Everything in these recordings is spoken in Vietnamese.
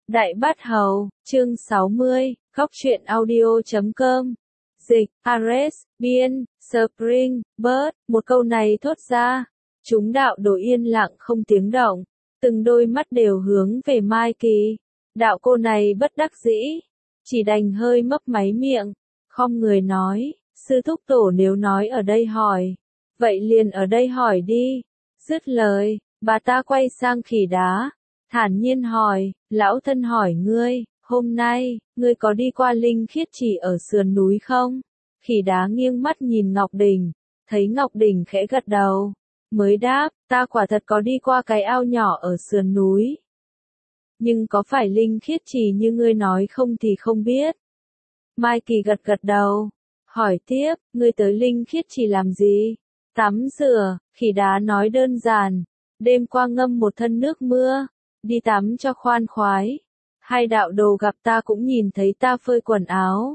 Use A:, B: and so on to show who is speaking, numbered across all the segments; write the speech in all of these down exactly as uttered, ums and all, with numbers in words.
A: Đại Bát Hầu, chương sáu mươi, Góc truyện audio chấm com. Dịch, Ares, Biên, Spring, Bird, một câu này thốt ra. Chúng đạo đồ yên lặng không tiếng động. Từng đôi mắt đều hướng về Mai Kỳ. Đạo cô này bất đắc dĩ. Chỉ đành hơi mấp máy miệng. Khom người nói, sư thúc tổ nếu nói ở đây hỏi. Vậy liền ở đây hỏi đi. Dứt lời, bà ta quay sang Khỉ Đá. Thản nhiên hỏi, lão thân hỏi ngươi, hôm nay, ngươi có đi qua Linh Khiết Trì ở sườn núi không? Khỉ Đá nghiêng mắt nhìn Ngọc Đình, thấy Ngọc Đình khẽ gật đầu, mới đáp, ta quả thật có đi qua cái ao nhỏ ở sườn núi. Nhưng có phải Linh Khiết Trì như ngươi nói không thì không biết. Mai Kỳ gật gật đầu, hỏi tiếp, ngươi tới Linh Khiết Trì làm gì? Tắm rửa, Khỉ Đá nói đơn giản, đêm qua ngâm một thân nước mưa. Đi tắm cho khoan khoái. Hai đạo đồ gặp ta cũng nhìn thấy ta phơi quần áo.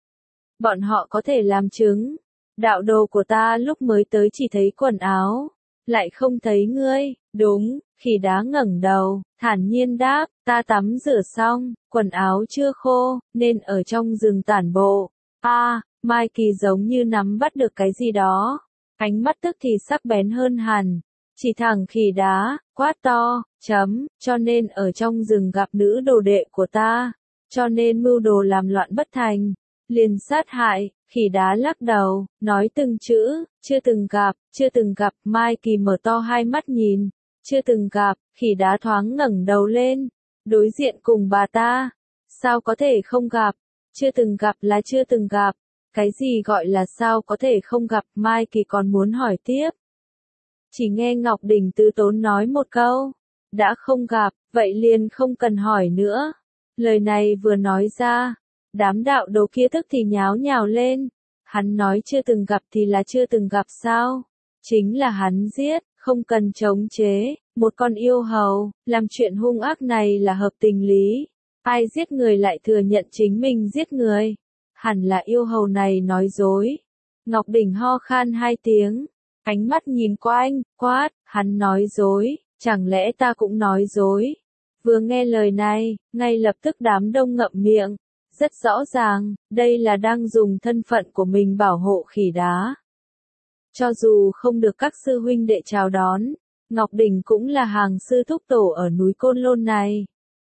A: Bọn họ có thể làm chứng. Đạo đồ của ta lúc mới tới chỉ thấy quần áo. Lại không thấy ngươi. Đúng, Khỉ Đá ngẩng đầu, thản nhiên đáp, ta tắm rửa xong, quần áo chưa khô, nên ở trong rừng tản bộ. A, à, Mai Kỳ giống như nắm bắt được cái gì đó. Ánh mắt tức thì sắc bén hơn hẳn. Chỉ thẳng Khỉ Đá, quát to, chấm, cho nên ở trong rừng gặp nữ đồ đệ của ta, cho nên mưu đồ làm loạn bất thành, liền sát hại. Khỉ Đá lắc đầu, nói từng chữ, chưa từng gặp, chưa từng gặp. Mai Kỳ mở to hai mắt nhìn, chưa từng gặp. Khỉ Đá thoáng ngẩng đầu lên, đối diện cùng bà ta, sao có thể không gặp, chưa từng gặp là chưa từng gặp, cái gì gọi là sao có thể không gặp. Mai Kỳ còn muốn hỏi tiếp. Chỉ nghe Ngọc Đình từ tốn nói một câu, đã không gặp, vậy liền không cần hỏi nữa. Lời này vừa nói ra, đám đạo đồ kia tức thì nháo nhào lên. Hắn nói chưa từng gặp thì là chưa từng gặp sao? Chính là hắn giết, không cần chống chế, một con yêu hầu, làm chuyện hung ác này là hợp tình lý. Ai giết người lại thừa nhận chính mình giết người? Hẳn là yêu hầu này nói dối. Ngọc Đình ho khan hai tiếng. Ánh mắt nhìn quanh, quát, hắn nói dối, chẳng lẽ ta cũng nói dối? Vừa nghe lời này, ngay lập tức đám đông ngậm miệng, rất rõ ràng, đây là đang dùng thân phận của mình bảo hộ Khỉ Đá. Cho dù không được các sư huynh đệ chào đón, Ngọc Đình cũng là hàng sư thúc tổ ở núi Côn Lôn này.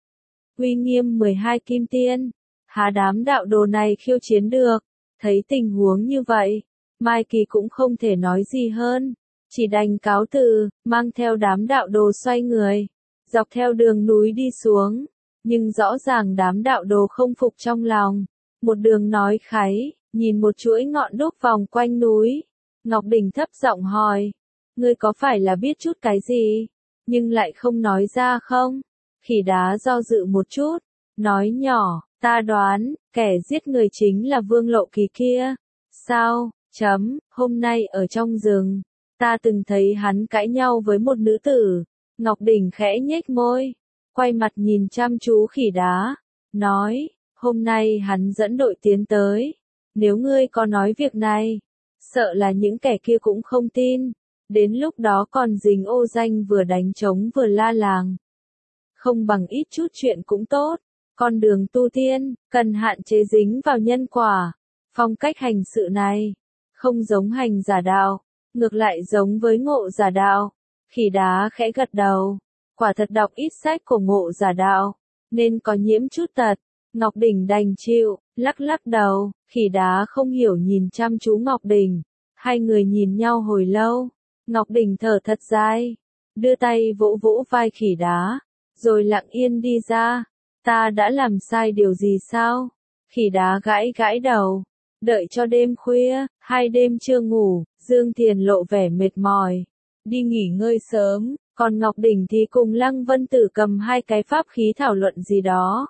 A: Uy nghiêm mười hai kim tiên, há đám đạo đồ này khiêu chiến được, thấy tình huống như vậy. Mai Kỳ cũng không thể nói gì hơn, chỉ đành cáo từ, mang theo đám đạo đồ xoay người, dọc theo đường núi đi xuống, nhưng rõ ràng đám đạo đồ không phục trong lòng, một đường nói kháy, nhìn một chuỗi ngọn đúc vòng quanh núi. Ngọc Đình thấp giọng hỏi, ngươi có phải là biết chút cái gì, nhưng lại không nói ra không? Khỉ Đá do dự một chút, nói nhỏ, ta đoán, kẻ giết người chính là Vương Lộ Kỳ kia. Sao? Chấm, hôm nay ở trong rừng, ta từng thấy hắn cãi nhau với một nữ tử. Ngọc Đình khẽ nhếch môi, quay mặt nhìn chăm chú Khỉ Đá, nói, hôm nay hắn dẫn đội tiến tới. Nếu ngươi có nói việc này, sợ là những kẻ kia cũng không tin. Đến lúc đó còn dính ô danh vừa đánh trống vừa la làng. Không bằng ít chút chuyện cũng tốt. Con đường tu tiên, cần hạn chế dính vào nhân quả. Phong cách hành sự này không giống hành giả đạo, ngược lại giống với ngộ giả đạo. Khỉ Đá khẽ gật đầu, quả thật đọc ít sách của ngộ giả đạo, nên có nhiễm chút tật. Ngọc Đình đành chịu, lắc lắc đầu. Khỉ Đá không hiểu nhìn chăm chú Ngọc Đình, hai người nhìn nhau hồi lâu. Ngọc Đình thở thật dài, đưa tay vỗ vỗ vai Khỉ Đá, rồi lặng yên đi ra. Ta đã làm sai điều gì sao? Khỉ Đá gãi gãi đầu. Đợi cho đêm khuya, hai đêm chưa ngủ, Dương Thiền lộ vẻ mệt mỏi, đi nghỉ ngơi sớm, còn Ngọc Đình thì cùng Lăng Vân Tử cầm hai cái pháp khí thảo luận gì đó.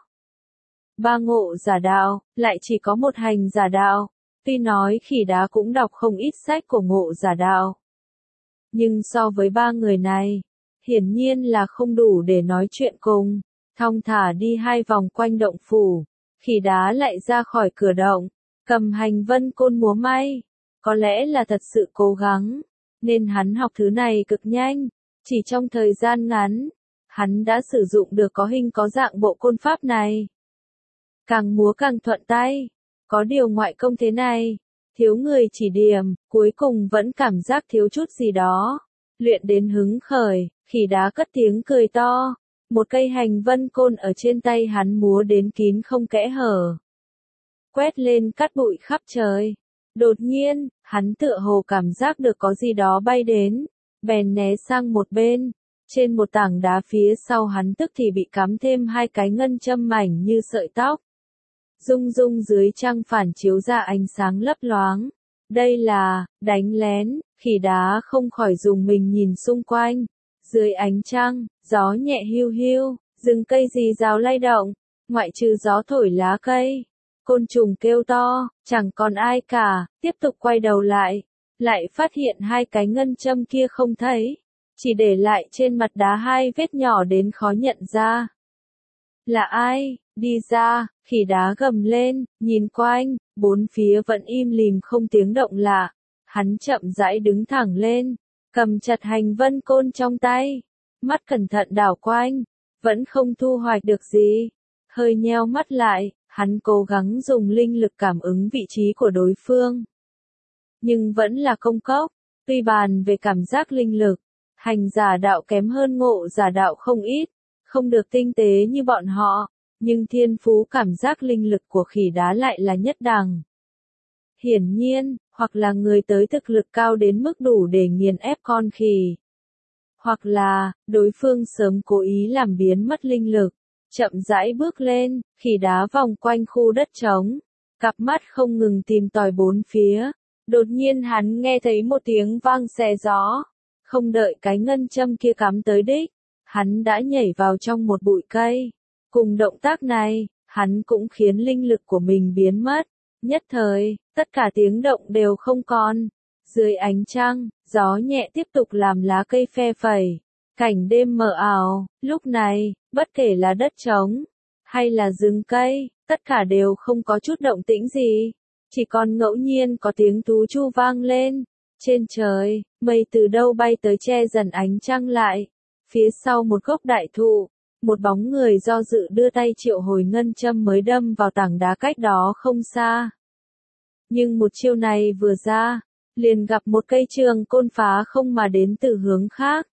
A: Ba ngộ giả đạo, lại chỉ có một hành giả đạo. Tuy nói Khỉ Đá cũng đọc không ít sách của ngộ giả đạo, nhưng so với ba người này, hiển nhiên là không đủ để nói chuyện cùng. Thong thả đi hai vòng quanh động phủ, Khỉ Đá lại ra khỏi cửa động, cầm hành vân côn múa may. Có lẽ là thật sự cố gắng, nên hắn học thứ này cực nhanh, chỉ trong thời gian ngắn, hắn đã sử dụng được có hình có dạng bộ côn pháp này. Càng múa càng thuận tay. Có điều ngoại công thế này, thiếu người chỉ điểm, cuối cùng vẫn cảm giác thiếu chút gì đó. Luyện đến hứng khởi, khỉ đá cất tiếng cười to. Một cây hành vân côn ở trên tay hắn múa đến kín không kẽ hở. Quét lên cát bụi khắp trời. Đột nhiên, hắn tựa hồ cảm giác được có gì đó bay đến, bèn né sang một bên. Trên một tảng đá phía sau hắn tức thì bị cắm thêm hai cái ngân châm mảnh như sợi tóc. Rung rung dưới trăng phản chiếu ra ánh sáng lấp loáng. Đây là, đánh lén, khỉ đá không khỏi dùng mình nhìn xung quanh. Dưới ánh trăng, gió nhẹ hiu hiu, rừng cây rì rào lay động, ngoại trừ gió thổi lá cây. Côn trùng kêu to, chẳng còn ai cả, tiếp tục quay đầu lại. Lại phát hiện hai cái ngân châm kia không thấy. Chỉ để lại trên mặt đá hai vết nhỏ đến khó nhận ra. Là ai? Đi ra, khỉ đá gầm lên, nhìn quanh, bốn phía vẫn im lìm không tiếng động lạ. Hắn chậm rãi đứng thẳng lên, cầm chặt hành vân côn trong tay, mắt cẩn thận đảo quanh, vẫn không thu hoạch được gì. Hơi nheo mắt lại, hắn cố gắng dùng linh lực cảm ứng vị trí của đối phương. Nhưng vẫn là công cốc, tuy bàn về cảm giác linh lực, hành giả đạo kém hơn ngộ giả đạo không ít, không được tinh tế như bọn họ, nhưng thiên phú cảm giác linh lực của khỉ đá lại là nhất đẳng. Hiển nhiên, hoặc là người tới thực lực cao đến mức đủ để nghiền ép con khỉ. Hoặc là, đối phương sớm cố ý làm biến mất linh lực, chậm rãi bước lên, khỉ đá vòng quanh khu đất trống, cặp mắt không ngừng tìm tòi bốn phía. Đột nhiên hắn nghe thấy một tiếng vang xé gió, không đợi cái ngân châm kia cắm tới đích, hắn đã nhảy vào trong một bụi cây. Cùng động tác này, hắn cũng khiến linh lực của mình biến mất. Nhất thời, tất cả tiếng động đều không còn. Dưới ánh trăng, gió nhẹ tiếp tục làm lá cây phe phẩy. Cảnh đêm mờ ảo, lúc này, bất kể là đất trống, hay là rừng cây, tất cả đều không có chút động tĩnh gì. Chỉ còn ngẫu nhiên có tiếng tú chu vang lên. Trên trời, mây từ đâu bay tới che dần ánh trăng lại. Phía sau một gốc đại thụ, một bóng người do dự đưa tay triệu hồi ngân châm mới đâm vào tảng đá cách đó không xa. Nhưng một chiêu này vừa ra, liền gặp một cây trường côn phá không mà đến từ hướng khác.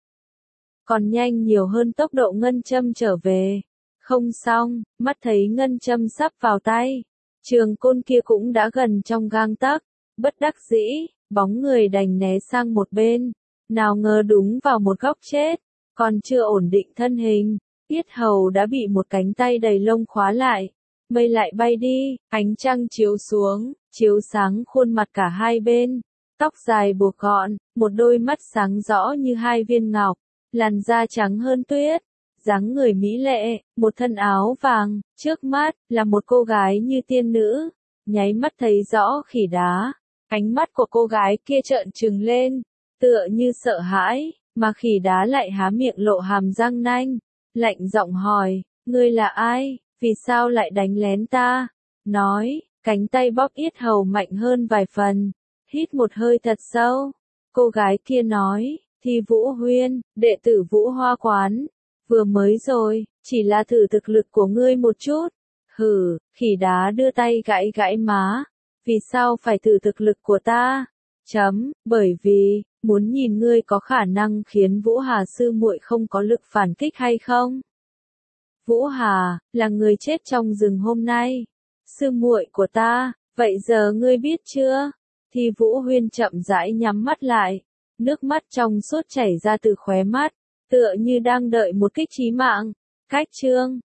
A: Còn nhanh nhiều hơn tốc độ ngân châm trở về. Không xong, mắt thấy ngân châm sắp vào tay. Trường côn kia cũng đã gần trong gang tấc. Bất đắc dĩ, bóng người đành né sang một bên. Nào ngờ đúng vào một góc chết. Còn chưa ổn định thân hình, yết hầu đã bị một cánh tay đầy lông khóa lại. Mây lại bay đi, ánh trăng chiếu xuống, chiếu sáng khuôn mặt cả hai bên. Tóc dài buộc gọn, một đôi mắt sáng rõ như hai viên ngọc, làn da trắng hơn tuyết, dáng người mỹ lệ, một thân áo vàng, trước mắt là một cô gái như tiên nữ. Nháy mắt thấy rõ khỉ đá, ánh mắt của cô gái kia trợn trừng lên, tựa như sợ hãi, mà khỉ đá lại há miệng lộ hàm răng nanh, lạnh giọng hỏi, ngươi là ai, vì sao lại đánh lén ta? Nói, cánh tay bóp yết hầu mạnh hơn vài phần, hít một hơi thật sâu. Cô gái kia nói, Thi Vũ Huyên, đệ tử Vũ Hoa Quán, vừa mới rồi, chỉ là thử thực lực của ngươi một chút. Hừ, khỉ đá đưa tay gãi gãi má, vì sao phải thử thực lực của ta? Chấm, bởi vì, muốn nhìn ngươi có khả năng khiến Vũ Hà sư muội không có lực phản kích hay không? Vũ Hà, là người chết trong rừng hôm nay. Sư muội của ta, vậy giờ ngươi biết chưa? Thì Vũ Huyên chậm rãi nhắm mắt lại, nước mắt trong suốt chảy ra từ khóe mắt, tựa như đang đợi một kích chí mạng. Cách chương